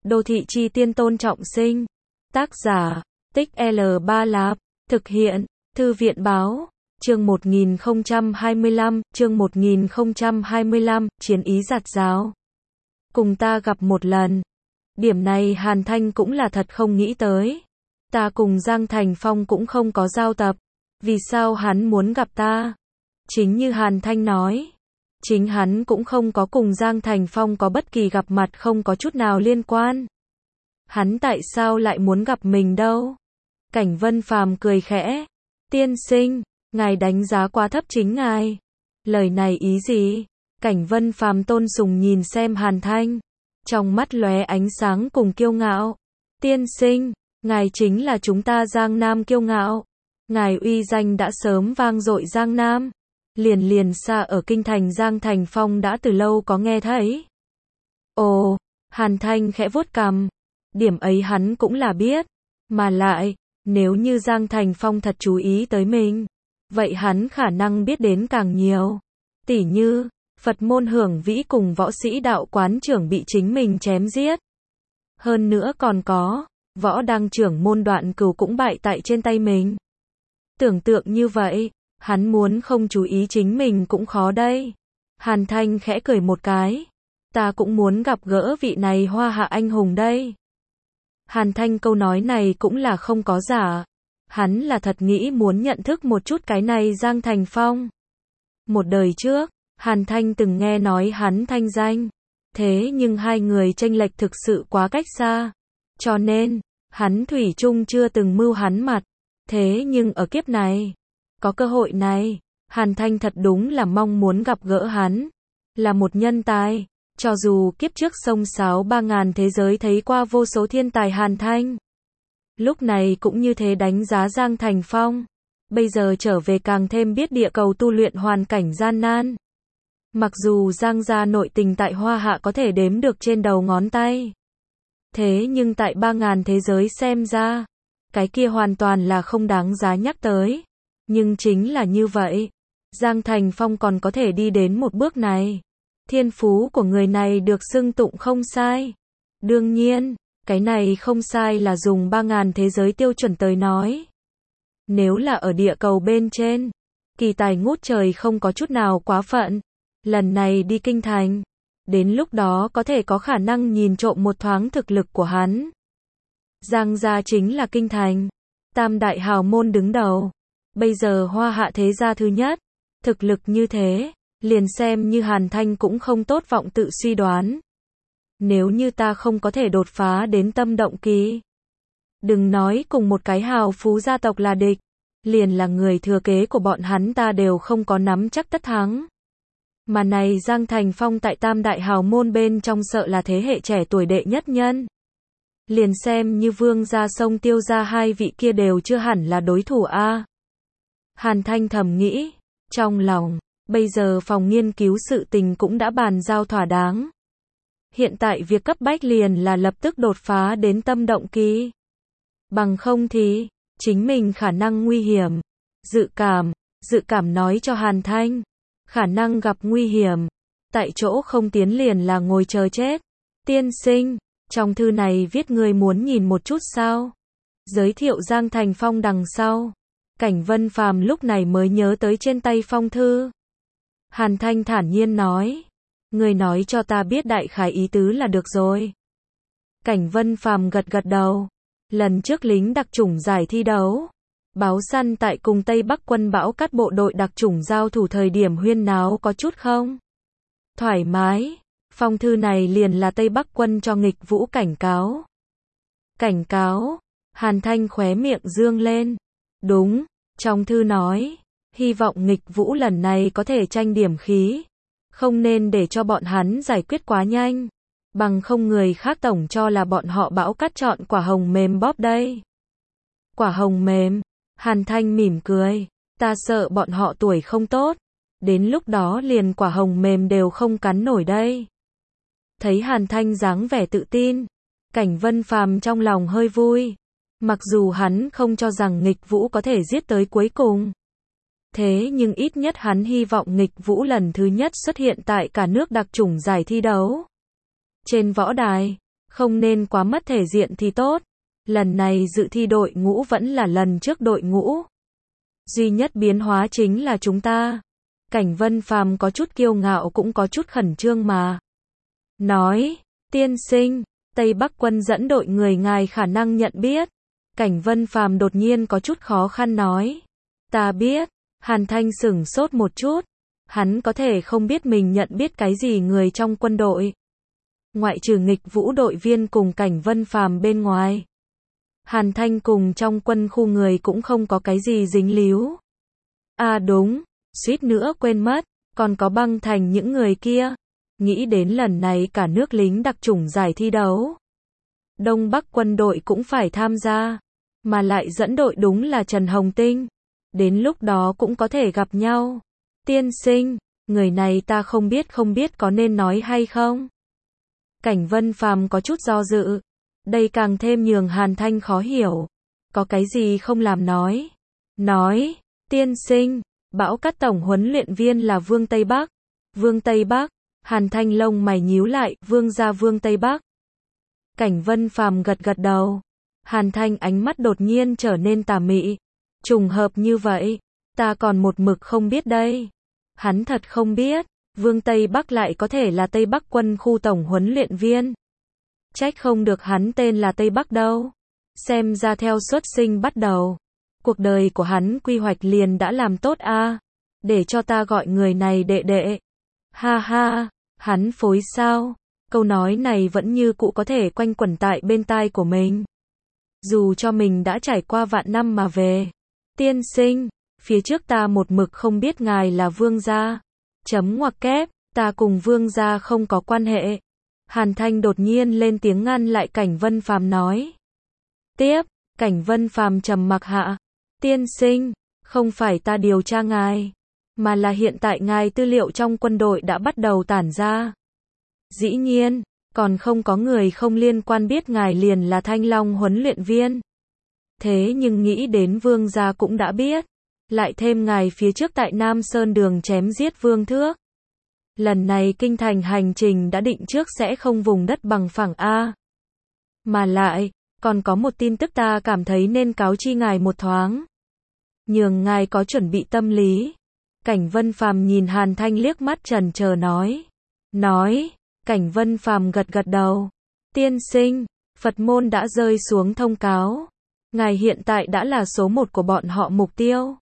Đô thị chi tiên Tôn Trọng Sinh. Tác giả, Tích L3 Lạp. Thực hiện, Thư viện Báo. Chương 1025, chương 1025, chiến ý giạt rào. Cùng ta gặp một lần. Điểm này Hàn Thanh cũng là thật không nghĩ tới. Ta cùng Giang Thành Phong cũng không có giao tập. Vì sao hắn muốn gặp ta? Chính như Hàn Thanh nói. Chính hắn cũng không có cùng Giang Thành Phong có bất kỳ gặp mặt, không có chút nào liên quan. Hắn tại sao lại muốn gặp mình đâu? Cảnh Vân Phàm cười khẽ. Tiên sinh, ngài đánh giá quá thấp chính ngài. Lời này ý gì? Cảnh Vân Phàm tôn sùng nhìn xem Hàn Thanh. Trong mắt lóe ánh sáng cùng kiêu ngạo. Tiên sinh, ngài chính là chúng ta Giang Nam kiêu ngạo. Ngài uy danh đã sớm vang dội Giang Nam. Liền xa ở kinh thành Giang Thành Phong đã từ lâu có nghe thấy. Ồ, Hàn Thanh khẽ vuốt cằm. Điểm ấy hắn cũng là biết. Mà lại, nếu như Giang Thành Phong thật chú ý tới mình, vậy hắn khả năng biết đến càng nhiều. Tỉ như, Phật môn Hưởng Vĩ cùng võ sĩ đạo quán trưởng bị chính mình chém giết. Hơn nữa còn có, võ đăng trưởng môn Đoạn Cửu cũng bại tại trên tay mình. Tưởng tượng như vậy, hắn muốn không chú ý chính mình cũng khó đây. Hàn Thanh khẽ cười một cái. Ta cũng muốn gặp gỡ vị này hoa hạ anh hùng đây. Hàn Thanh câu nói này cũng là không có giả. Hắn là thật nghĩ muốn nhận thức một chút cái này Giang Thành Phong. Một đời trước, Hàn Thanh từng nghe nói hắn thanh danh. Thế nhưng hai người chênh lệch thực sự quá cách xa. Cho nên, hắn thủy chung chưa từng mưu hắn mặt. Thế nhưng ở kiếp này, có cơ hội này, Hàn Thanh thật đúng là mong muốn gặp gỡ hắn. Là một nhân tài. Cho dù kiếp trước sông sáo 3000 thế giới thấy qua vô số thiên tài Hàn Thanh. Lúc này cũng như thế đánh giá Giang Thành Phong. Bây giờ trở về càng thêm biết địa cầu tu luyện hoàn cảnh gian nan. Mặc dù Giang gia nội tình tại Hoa Hạ có thể đếm được trên đầu ngón tay. Thế nhưng tại 3000 thế giới xem ra, cái kia hoàn toàn là không đáng giá nhắc tới. Nhưng chính là như vậy, Giang Thành Phong còn có thể đi đến một bước này. Thiên phú của người này được xưng tụng không sai. Đương nhiên, cái này không sai là dùng 3000 thế giới tiêu chuẩn tới nói. Nếu là ở địa cầu bên trên, kỳ tài ngút trời không có chút nào quá phận. Lần này đi kinh thành, đến lúc đó có thể có khả năng nhìn trộm một thoáng thực lực của hắn. Giang gia chính là kinh thành, tam đại hào môn đứng đầu. Bây giờ Hoa Hạ thế gia thứ nhất, thực lực như thế, liền xem như Hàn Thanh cũng không tốt vọng tự suy đoán. Nếu như ta không có thể đột phá đến tâm động kỳ, đừng nói cùng một cái hào phú gia tộc là địch, liền là người thừa kế của bọn hắn ta đều không có nắm chắc tất thắng. Mà này Giang Thành Phong tại tam đại hào môn bên trong sợ là thế hệ trẻ tuổi đệ nhất nhân. Liền xem như Vương gia Sông Tiêu gia hai vị kia đều chưa hẳn là đối thủ a. Hàn Thanh thầm nghĩ, trong lòng, bây giờ phòng nghiên cứu sự tình cũng đã bàn giao thỏa đáng. Hiện tại việc cấp bách liền là lập tức đột phá đến tâm động kỳ. Bằng không thì, chính mình khả năng nguy hiểm. Dự cảm nói cho Hàn Thanh, khả năng gặp nguy hiểm. Tại chỗ không tiến liền là ngồi chờ chết. Tiên sinh, trong thư này viết người muốn nhìn một chút sao? Giới thiệu Giang Thành Phong đằng sau. Cảnh Vân Phàm lúc này mới nhớ tới trên tay phong thư. Hàn Thanh thản nhiên nói. Người nói cho ta biết đại khái ý tứ là được rồi. Cảnh Vân Phàm gật gật đầu. Lần trước lính đặc chủng giải thi đấu, báo săn tại cùng Tây Bắc quân bão cát bộ đội đặc chủng giao thủ thời điểm huyên náo có chút không? Thoải mái. Phong thư này liền là Tây Bắc quân cho Nghịch Vũ cảnh cáo. Cảnh cáo. Hàn Thanh khóe miệng dương lên. Đúng, trong thư nói, hy vọng Nghịch Vũ lần này có thể tranh điểm khí. Không nên để cho bọn hắn giải quyết quá nhanh. Bằng không người khác tổng cho là bọn họ bão cát chọn quả hồng mềm bóp đây. Quả hồng mềm. Hàn Thanh mỉm cười. Ta sợ bọn họ tuổi không tốt. Đến lúc đó liền quả hồng mềm đều không cắn nổi đây. Thấy Hàn Thanh dáng vẻ tự tin, Cảnh Vân Phàm trong lòng hơi vui. Mặc dù hắn không cho rằng Nghịch Vũ có thể giết tới cuối cùng. Thế nhưng ít nhất hắn hy vọng Nghịch Vũ lần thứ nhất xuất hiện tại cả nước đặc chủng giải thi đấu. Trên võ đài, Không nên quá mất thể diện thì tốt. Lần này dự thi đội ngũ vẫn là lần trước đội ngũ. Duy nhất biến hóa chính là chúng ta. Cảnh Vân Phàm có chút kiêu ngạo cũng có chút khẩn trương mà. Nói, tiên sinh, Tây Bắc quân dẫn đội người ngài khả năng nhận biết. Cảnh Vân Phàm đột nhiên có chút khó khăn nói. Ta biết. Hàn Thanh sửng sốt một chút. Hắn có thể không biết mình nhận biết cái gì người trong quân đội. Ngoại trừ nghịch vũ đội viên cùng Cảnh Vân Phàm bên ngoài. Hàn Thanh cùng trong quân khu người cũng không có cái gì dính líu. À đúng, suýt nữa quên mất, còn có Băng Thành những người kia. Nghĩ đến lần này cả nước lính đặc chủng giải thi đấu. Đông Bắc quân đội cũng phải tham gia. Mà lại dẫn đội đúng là Trần Hồng Tinh. Đến lúc đó cũng có thể gặp nhau. Tiên sinh, người này ta không biết có nên nói hay không? Cảnh Vân Phàm có chút do dự. Đây càng thêm nhường Hàn Thanh khó hiểu. Có cái gì không làm nói. Nói, tiên sinh, Bão Cát tổng huấn luyện viên là Vương Tây Bắc. Vương Tây Bắc, Hàn Thanh lông mày nhíu lại, Vương gia Vương Tây Bắc. Cảnh Vân Phàm gật gật đầu. Hàn Thanh ánh mắt đột nhiên trở nên tà mị. Trùng hợp như vậy, ta còn một mực không biết đây. Hắn thật không biết, Vương Tây Bắc lại có thể là Tây Bắc quân khu tổng huấn luyện viên. Trách không được hắn tên là Tây Bắc đâu. Xem ra theo xuất sinh bắt đầu. Cuộc đời của hắn quy hoạch liền đã làm tốt a. Để cho ta gọi người này đệ đệ. Ha ha, hắn phối sao? Câu nói này vẫn như cũ có thể quanh quẩn tại bên tai của mình. Dù cho mình đã trải qua vạn năm mà về. Tiên sinh, phía trước ta một mực không biết ngài là Vương gia. Chấm ngoặc kép, ta cùng Vương gia không có quan hệ. Hàn Thanh đột nhiên lên tiếng ngăn lại Cảnh Vân Phàm nói. Tiếp, Cảnh Vân Phàm trầm mặc hạ. Tiên sinh, không phải ta điều tra ngài, mà là hiện tại ngài tư liệu trong quân đội đã bắt đầu tản ra. Dĩ nhiên, còn không có người không liên quan biết ngài liền là Thanh Long huấn luyện viên. Thế nhưng nghĩ đến Vương gia cũng đã biết. Lại thêm ngài phía trước tại Nam Sơn đường chém giết Vương Thước. Lần này kinh thành hành trình đã định trước sẽ không vùng đất bằng phẳng A. Mà lại, còn có một tin tức ta cảm thấy nên cáo chi ngài một thoáng. Nhường ngài có chuẩn bị tâm lý. Cảnh Vân Phàm nhìn Hàn Thanh liếc mắt chần chờ nói. Cảnh Vân Phàm gật gật đầu. Tiên sinh, Phật môn đã rơi xuống thông cáo. Ngài hiện tại đã là số 1 của bọn họ mục tiêu.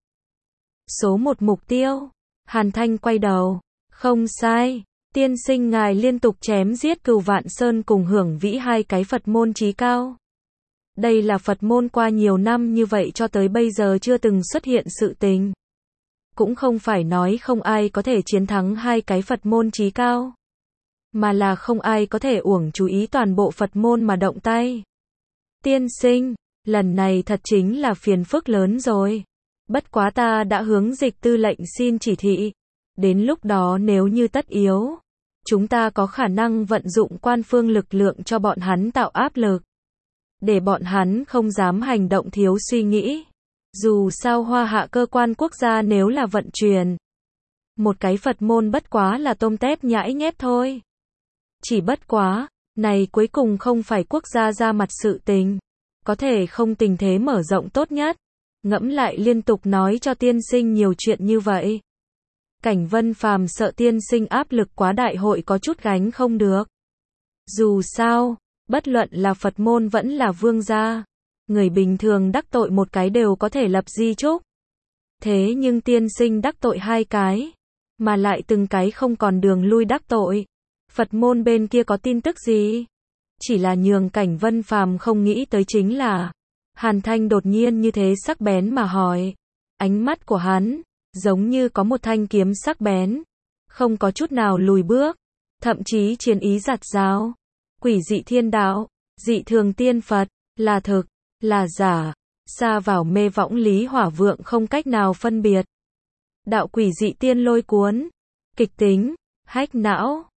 Số 1 mục tiêu. Hàn Thanh quay đầu. Không sai. Tiên sinh ngài liên tục chém giết Cửu Vạn Sơn cùng Hưởng Vĩ hai cái Phật môn chí cao. Đây là Phật môn qua nhiều năm như vậy cho tới bây giờ chưa từng xuất hiện sự tình. Cũng không phải nói không ai có thể chiến thắng hai cái Phật môn chí cao. Mà là không ai có thể uổng chú ý toàn bộ Phật môn mà động tay. Tiên sinh, lần này thật chính là phiền phức lớn rồi. Bất quá ta đã hướng Dịch tư lệnh xin chỉ thị. Đến lúc đó nếu như tất yếu, chúng ta có khả năng vận dụng quan phương lực lượng cho bọn hắn tạo áp lực. Để bọn hắn không dám hành động thiếu suy nghĩ. Dù sao Hoa Hạ cơ quan quốc gia nếu là vận chuyển. Một cái Phật môn bất quá là tôm tép nhãi nhép thôi. Chỉ bất quá, này cuối cùng không phải quốc gia ra mặt sự tình. Có thể không tình thế mở rộng tốt nhất. Ngẫm lại liên tục nói cho tiên sinh nhiều chuyện như vậy. Cảnh Vân Phàm sợ tiên sinh áp lực quá đại hội có chút gánh không được. Dù sao, bất luận là Phật môn vẫn là vương gia. Người bình thường đắc tội một cái đều có thể lập di chúc. Thế nhưng tiên sinh đắc tội hai cái. Mà lại từng cái không còn đường lui đắc tội. Phật môn bên kia có tin tức gì? Chỉ là nhường Cảnh Vân Phàm không nghĩ tới chính là. Hàn Thanh đột nhiên như thế sắc bén mà hỏi. Ánh mắt của hắn, giống như có một thanh kiếm sắc bén. Không có chút nào lùi bước. Thậm chí chiến ý giạt rào. Quỷ dị thiên đạo, dị thường tiên Phật, là thực, là giả. Xa vào mê võng lý hỏa vượng không cách nào phân biệt. Đạo quỷ dị tiên lôi cuốn. Kịch tính, hách não.